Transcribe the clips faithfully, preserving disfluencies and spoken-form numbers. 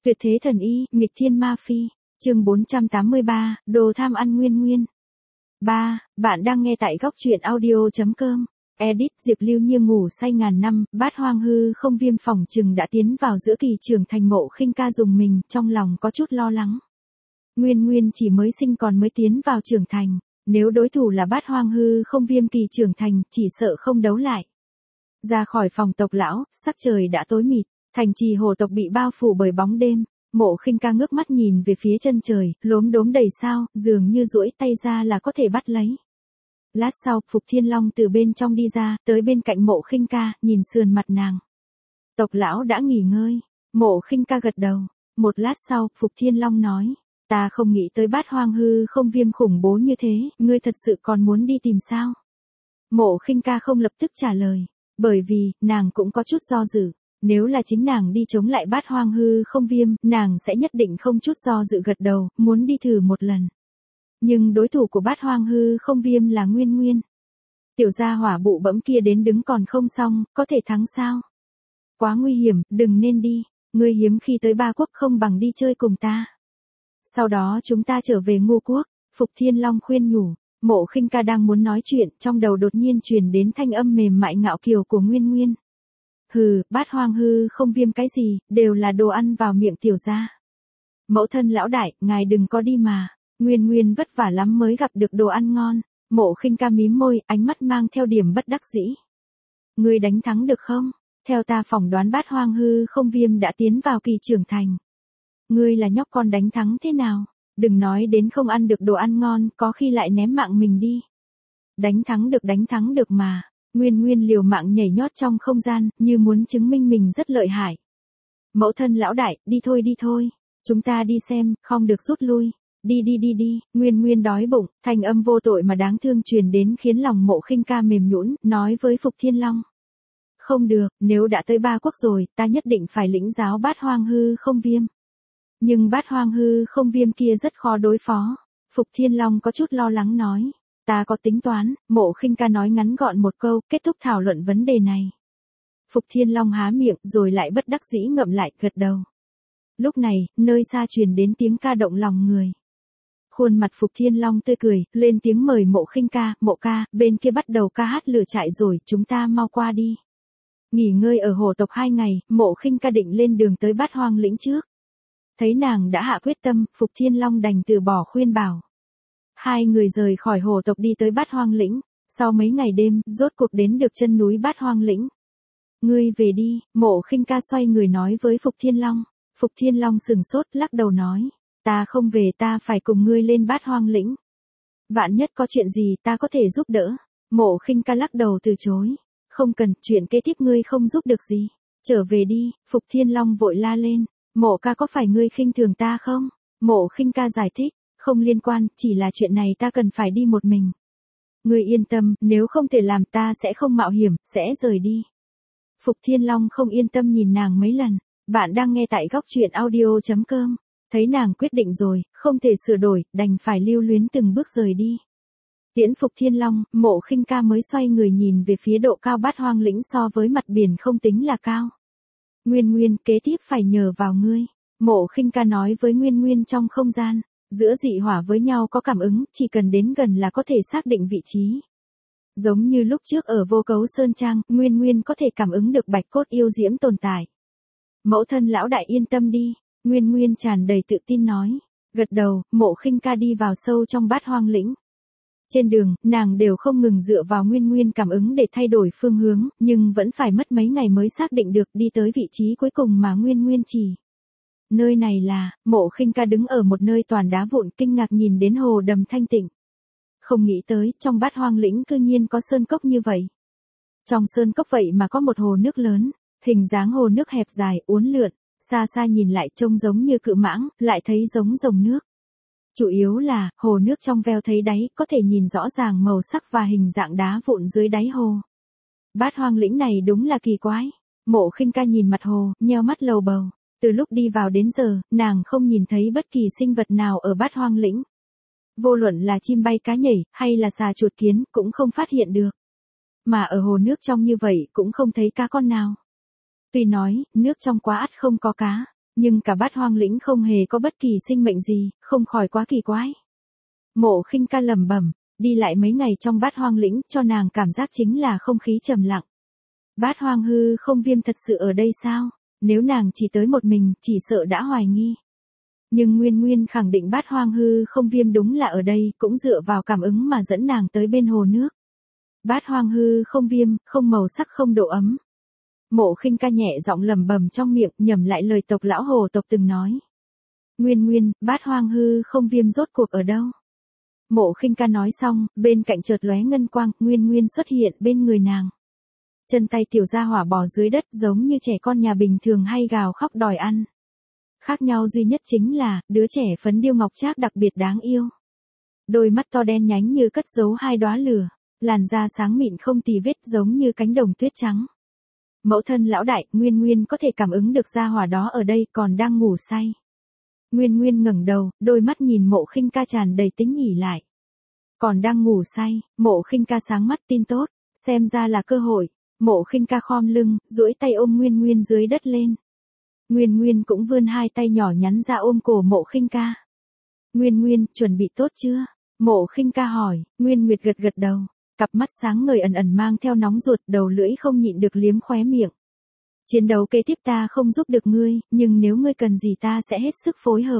Tuyệt thế thần y, nghịch thiên ma phi. Chương bốn trăm tám mươi ba, đồ tham ăn Nguyên Nguyên. ba. Bạn đang nghe tại góc truyện audio chấm com. Edit Diệp Lưu Như ngủ say ngàn năm, Bát Hoang hư không viêm phỏng chừng đã tiến vào giữa kỳ trưởng thành. Mộ Khinh Ca dùng mình, trong lòng có chút lo lắng. Nguyên Nguyên chỉ mới sinh còn mới tiến vào trưởng thành, nếu đối thủ là Bát Hoang hư không viêm kỳ trưởng thành, chỉ sợ không đấu lại. Ra khỏi phòng tộc lão, sắc trời đã tối mịt, thành trì hồ tộc bị bao phủ bởi bóng đêm. Mộ Khinh Ca ngước mắt nhìn về phía chân trời, lốm đốm đầy sao, dường như duỗi tay ra là có thể bắt lấy. Lát sau, Phục Thiên Long từ bên trong đi ra, tới bên cạnh Mộ Khinh Ca, nhìn sườn mặt nàng. Tộc lão đã nghỉ ngơi. Mộ Khinh Ca gật đầu. Một lát sau, Phục Thiên Long nói, ta không nghĩ tới Bát Hoang hư không viêm khủng bố như thế, ngươi thật sự còn muốn đi tìm sao? Mộ Khinh Ca không lập tức trả lời, bởi vì, nàng cũng có chút do dự. Nếu là chính nàng đi chống lại Bát Hoang hư không viêm, nàng sẽ nhất định không chút do dự gật đầu, muốn đi thử một lần. Nhưng đối thủ của Bát Hoang hư không viêm là Nguyên Nguyên. Tiểu gia hỏa bụ bẫm kia đến đứng còn không xong, có thể thắng sao? Quá nguy hiểm, đừng nên đi, ngươi hiếm khi tới Ba Quốc không bằng đi chơi cùng ta. Sau đó chúng ta trở về Ngô Quốc, Phục Thiên Long khuyên nhủ. Mộ Khinh Ca đang muốn nói chuyện, trong đầu đột nhiên truyền đến thanh âm mềm mại ngạo kiều của Nguyên Nguyên. Hừ, Bát Hoang hư không viêm cái gì, đều là đồ ăn vào miệng tiểu gia. Mẫu thân lão đại, ngài đừng có đi mà. Nguyên Nguyên vất vả lắm mới gặp được đồ ăn ngon. Mộ Khinh Ca mím môi, ánh mắt mang theo điểm bất đắc dĩ. Ngươi đánh thắng được không? Theo ta phỏng đoán Bát Hoang hư không viêm đã tiến vào kỳ trưởng thành. Ngươi là nhóc con đánh thắng thế nào? Đừng nói đến không ăn được đồ ăn ngon, có khi lại ném mạng mình đi. Đánh thắng được đánh thắng được mà. Nguyên Nguyên liều mạng nhảy nhót trong không gian, như muốn chứng minh mình rất lợi hại. Mẫu thân lão đại, đi thôi đi thôi. Chúng ta đi xem, không được rút lui. Đi đi đi đi, Nguyên Nguyên đói bụng, thanh âm vô tội mà đáng thương truyền đến khiến lòng Mộ Khinh Ca mềm nhũn, nói với Phục Thiên Long. Không được, nếu đã tới Ba Quốc rồi, ta nhất định phải lĩnh giáo Bát Hoang hư không viêm. Nhưng Bát Hoang hư không viêm kia rất khó đối phó. Phục Thiên Long có chút lo lắng nói. Ta có tính toán, Mộ Khinh Ca nói ngắn gọn một câu, kết thúc thảo luận vấn đề này. Phục Thiên Long há miệng, rồi lại bất đắc dĩ ngậm lại, gật đầu. Lúc này, nơi xa truyền đến tiếng ca động lòng người. Khuôn mặt Phục Thiên Long tươi cười, lên tiếng mời Mộ Khinh Ca, Mộ ca, bên kia bắt đầu ca hát lửa trại rồi, chúng ta mau qua đi. Nghỉ ngơi ở hồ tộc hai ngày, Mộ Khinh Ca định lên đường tới Bát Hoang lĩnh trước. Thấy nàng đã hạ quyết tâm, Phục Thiên Long đành từ bỏ khuyên bảo. Hai người rời khỏi hồ tộc đi tới Bát Hoang lĩnh, sau mấy ngày đêm, rốt cuộc đến được chân núi Bát Hoang lĩnh. Ngươi về đi, Mộ Khinh Ca xoay người nói với Phục Thiên Long. Phục Thiên Long sừng sốt, lắc đầu nói, ta không về, ta phải cùng ngươi lên Bát Hoang lĩnh. Vạn nhất có chuyện gì ta có thể giúp đỡ. Mộ Khinh Ca lắc đầu từ chối. Không cần, chuyện kế tiếp ngươi không giúp được gì. Trở về đi, Phục Thiên Long vội la lên. Mộ ca có phải ngươi khinh thường ta không? Mộ Khinh Ca giải thích. Không liên quan, chỉ là chuyện này ta cần phải đi một mình. Ngươi yên tâm, nếu không thể làm ta sẽ không mạo hiểm, sẽ rời đi. Phục Thiên Long không yên tâm nhìn nàng mấy lần. Bạn đang nghe tại góc truyện audio chấm com. Thấy nàng quyết định rồi, không thể sửa đổi, đành phải lưu luyến từng bước rời đi. Tiễn Phục Thiên Long, Mộ Khinh Ca mới xoay người nhìn về phía độ cao Bát Hoang lĩnh so với mặt biển không tính là cao. Nguyên Nguyên, kế tiếp phải nhờ vào ngươi. Mộ Khinh Ca nói với Nguyên Nguyên trong không gian. Giữa dị hỏa với nhau có cảm ứng, chỉ cần đến gần là có thể xác định vị trí. Giống như lúc trước ở Vô Cấu Sơn Trang, Nguyên Nguyên có thể cảm ứng được bạch cốt yêu diễm tồn tại. Mẫu thân lão đại yên tâm đi, Nguyên Nguyên tràn đầy tự tin nói. Gật đầu, Mộ Khinh Ca đi vào sâu trong Bát Hoang lĩnh. Trên đường, nàng đều không ngừng dựa vào Nguyên Nguyên cảm ứng để thay đổi phương hướng, nhưng vẫn phải mất mấy ngày mới xác định được đi tới vị trí cuối cùng mà Nguyên Nguyên chỉ. Nơi này là, Mộ Khinh Ca đứng ở một nơi toàn đá vụn kinh ngạc nhìn đến hồ đầm thanh tịnh. Không nghĩ tới, trong Bát Hoang lĩnh cư nhiên có sơn cốc như vậy. Trong sơn cốc vậy mà có một hồ nước lớn, hình dáng hồ nước hẹp dài, uốn lượn, xa xa nhìn lại trông giống như cự mãng, lại thấy giống rồng nước. Chủ yếu là, hồ nước trong veo thấy đáy, có thể nhìn rõ ràng màu sắc và hình dạng đá vụn dưới đáy hồ. Bát Hoang lĩnh này đúng là kỳ quái. Mộ Khinh Ca nhìn mặt hồ, nheo mắt lầu bầu. Từ lúc đi vào đến giờ, nàng không nhìn thấy bất kỳ sinh vật nào ở Bát Hoang lĩnh. Vô luận là chim bay cá nhảy, hay là xà chuột kiến, cũng không phát hiện được. Mà ở hồ nước trong như vậy, cũng không thấy cá con nào. Tuy nói, nước trong quá ắt không có cá, Nhưng cả Bát Hoang lĩnh không hề có bất kỳ sinh mệnh gì, không khỏi quá kỳ quái. Mộ Khinh Ca lẩm bẩm, đi lại mấy ngày trong Bát Hoang lĩnh, cho nàng cảm giác chính là không khí trầm lặng. Bát Hoang hư không viêm thật sự ở đây sao? Nếu nàng chỉ tới một mình, chỉ sợ đã hoài nghi. Nhưng Nguyên Nguyên khẳng định Bát Hoang hư không viêm đúng là ở đây, cũng dựa vào cảm ứng mà dẫn nàng tới bên hồ nước. Bát Hoang hư không viêm, không màu sắc không độ ấm. Mộ Khinh Ca nhẹ giọng lẩm bẩm trong miệng, nhẩm lại lời tộc lão hồ tộc từng nói. Nguyên Nguyên, Bát Hoang hư không viêm rốt cuộc ở đâu? Mộ Khinh Ca nói xong, bên cạnh chợt lóe ngân quang, Nguyên Nguyên xuất hiện bên người nàng. Chân tay tiểu gia hỏa bò dưới đất giống như trẻ con nhà bình thường hay gào khóc đòi ăn. Khác nhau duy nhất chính là, đứa trẻ phấn điêu ngọc trác đặc biệt đáng yêu. Đôi mắt to đen nhánh như cất giấu hai đóa lửa, làn da sáng mịn không tì vết giống như cánh đồng tuyết trắng. Mẫu thân lão đại, Nguyên Nguyên có thể cảm ứng được gia hỏa đó ở đây còn đang ngủ say. Nguyên Nguyên ngẩng đầu, đôi mắt nhìn Mộ Khinh Ca tràn đầy tính ỉ lại. Còn đang ngủ say, Mộ Khinh Ca sáng mắt tin tốt, xem ra là cơ hội. Mộ Khinh Ca khom lưng, duỗi tay ôm Nguyên Nguyên dưới đất lên. Nguyên Nguyên cũng vươn hai tay nhỏ nhắn ra ôm cổ Mộ Khinh Ca. Nguyên Nguyên, chuẩn bị tốt chưa? Mộ Khinh Ca hỏi. Nguyên Nguyệt gật gật đầu, cặp mắt sáng ngời ẩn ẩn mang theo nóng ruột, đầu lưỡi không nhịn được liếm khóe miệng. Chiến đấu kế tiếp ta không giúp được ngươi, nhưng nếu ngươi cần gì ta sẽ hết sức phối hợp.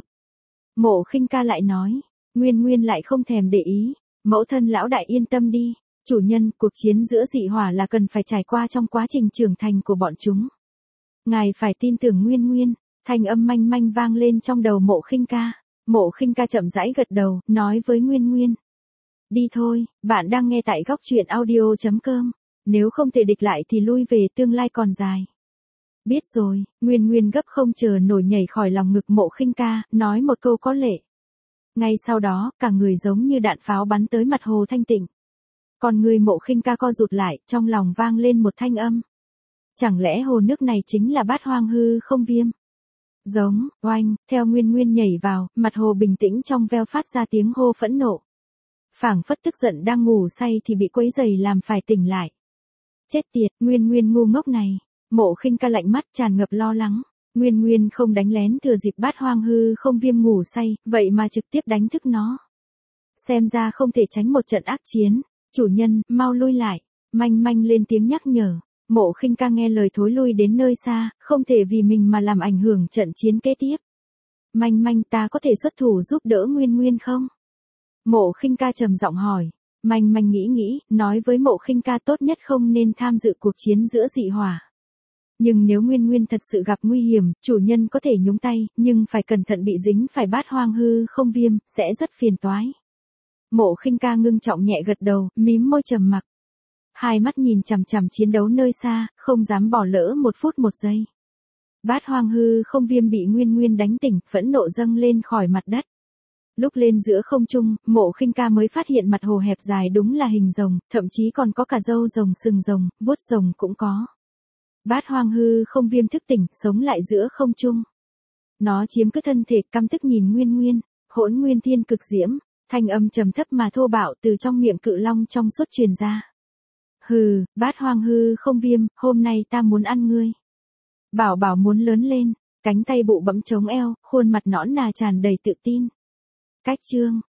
Mộ Khinh Ca lại nói. Nguyên Nguyên lại không thèm để ý. Mẫu thân lão đại yên tâm đi. Chủ nhân, cuộc chiến giữa dị hỏa là cần phải trải qua trong quá trình trưởng thành của bọn chúng. Ngài phải tin tưởng Nguyên Nguyên. Thanh âm manh manh vang lên trong đầu Mộ Khinh Ca. Mộ Khinh Ca chậm rãi gật đầu, nói với Nguyên Nguyên. Đi thôi, bạn đang nghe tại góc truyện audio chấm com. Nếu không thể địch lại thì lui về, tương lai còn dài. Biết rồi, Nguyên Nguyên gấp không chờ nổi nhảy khỏi lòng ngực Mộ Khinh Ca, nói một câu có lệ. Ngay sau đó, cả người giống như đạn pháo bắn tới mặt hồ thanh tịnh. Còn người Mộ Khinh Ca co rụt lại, trong lòng vang lên một thanh âm. Chẳng lẽ hồ nước này chính là Bát Hoang hư không viêm? Giống, oanh, theo Nguyên Nguyên nhảy vào, mặt hồ bình tĩnh trong veo phát ra tiếng hô phẫn nộ. Phảng phất tức giận đang ngủ say thì bị quấy rầy làm phải tỉnh lại. Chết tiệt, Nguyên Nguyên ngu ngốc này. Mộ Khinh Ca lạnh mắt tràn ngập lo lắng. Nguyên Nguyên không đánh lén thừa dịp Bát Hoang hư không viêm ngủ say, vậy mà trực tiếp đánh thức nó. Xem ra không thể tránh một trận ác chiến. Chủ nhân, mau lui lại. Manh manh lên tiếng nhắc nhở. Mộ Khinh Ca nghe lời thối lui đến nơi xa, không thể vì mình mà làm ảnh hưởng trận chiến kế tiếp. Manh manh, ta có thể xuất thủ giúp đỡ Nguyên Nguyên không? Mộ Khinh Ca trầm giọng hỏi. Manh manh nghĩ nghĩ, nói với Mộ Khinh Ca tốt nhất không nên tham dự cuộc chiến giữa dị hỏa. Nhưng nếu Nguyên Nguyên thật sự gặp nguy hiểm, chủ nhân có thể nhúng tay, nhưng phải cẩn thận bị dính phải Bát Hoang hư không viêm, sẽ rất phiền toái. Mộ Khinh Ca ngưng trọng nhẹ gật đầu, mím môi trầm mặc. Hai mắt nhìn chằm chằm chiến đấu nơi xa, không dám bỏ lỡ một phút một giây. Bát Hoang hư không viêm bị Nguyên Nguyên đánh tỉnh, phẫn nộ dâng lên khỏi mặt đất. Lúc lên giữa không trung, Mộ Khinh Ca mới phát hiện mặt hồ hẹp dài đúng là hình rồng, thậm chí còn có cả râu rồng, sừng rồng, vuốt rồng cũng có. Bát Hoang hư không viêm thức tỉnh, sống lại giữa không trung. Nó chiếm cứ thân thể, căm tức nhìn Nguyên Nguyên, hỗn nguyên thiên cực diễm, thanh âm trầm thấp mà thô bạo từ trong miệng cự long trong suốt truyền ra. Hừ, Bát Hoang hư không viêm, hôm nay ta muốn ăn ngươi. Bảo bảo muốn lớn lên, cánh tay bụ bẫm chống eo, khuôn mặt nõn nà tràn đầy tự tin. Cách chương,